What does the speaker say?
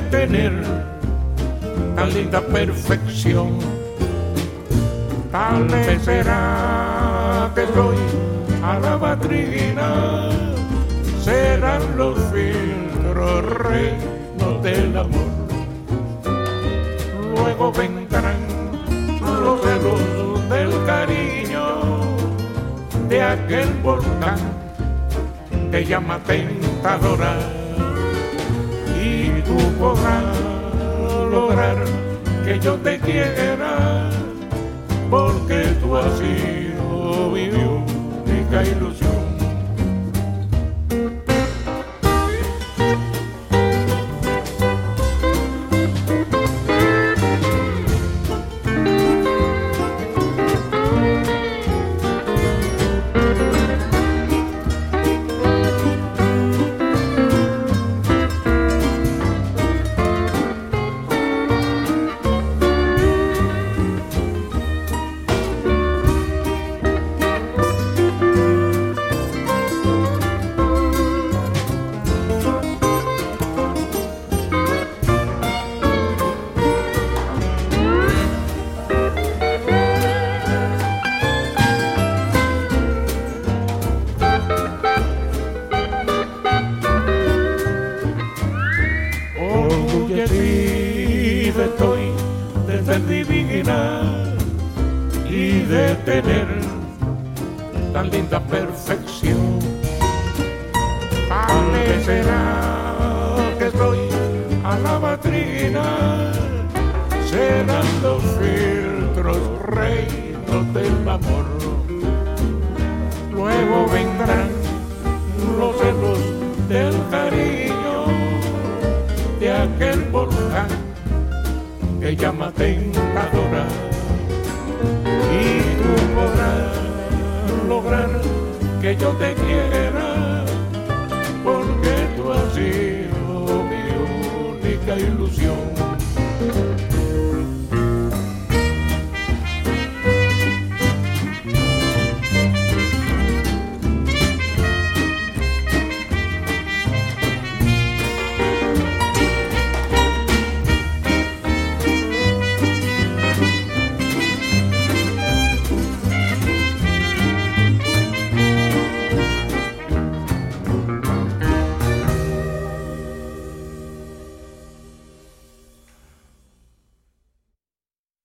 tener tan linda perfección. Tal vez será que soy a la batrina, serán los filtros reinos del amor. Luego vendrán los celos del cariño de aquel volcán que llama tentadora, y tú podrás lograr que yo te quiera, porque tú has sido mi única ilusión. Orgullecida estoy de ser divina y de tener tan linda perfección. Tal vez será que estoy a la batrina, serán los filtros reinos del amor. Luego vendrán los celos del cariño de aquel volcán que llama tentadora, y tú podrás lograr que yo te quiera, porque tú has sido mi única ilusión.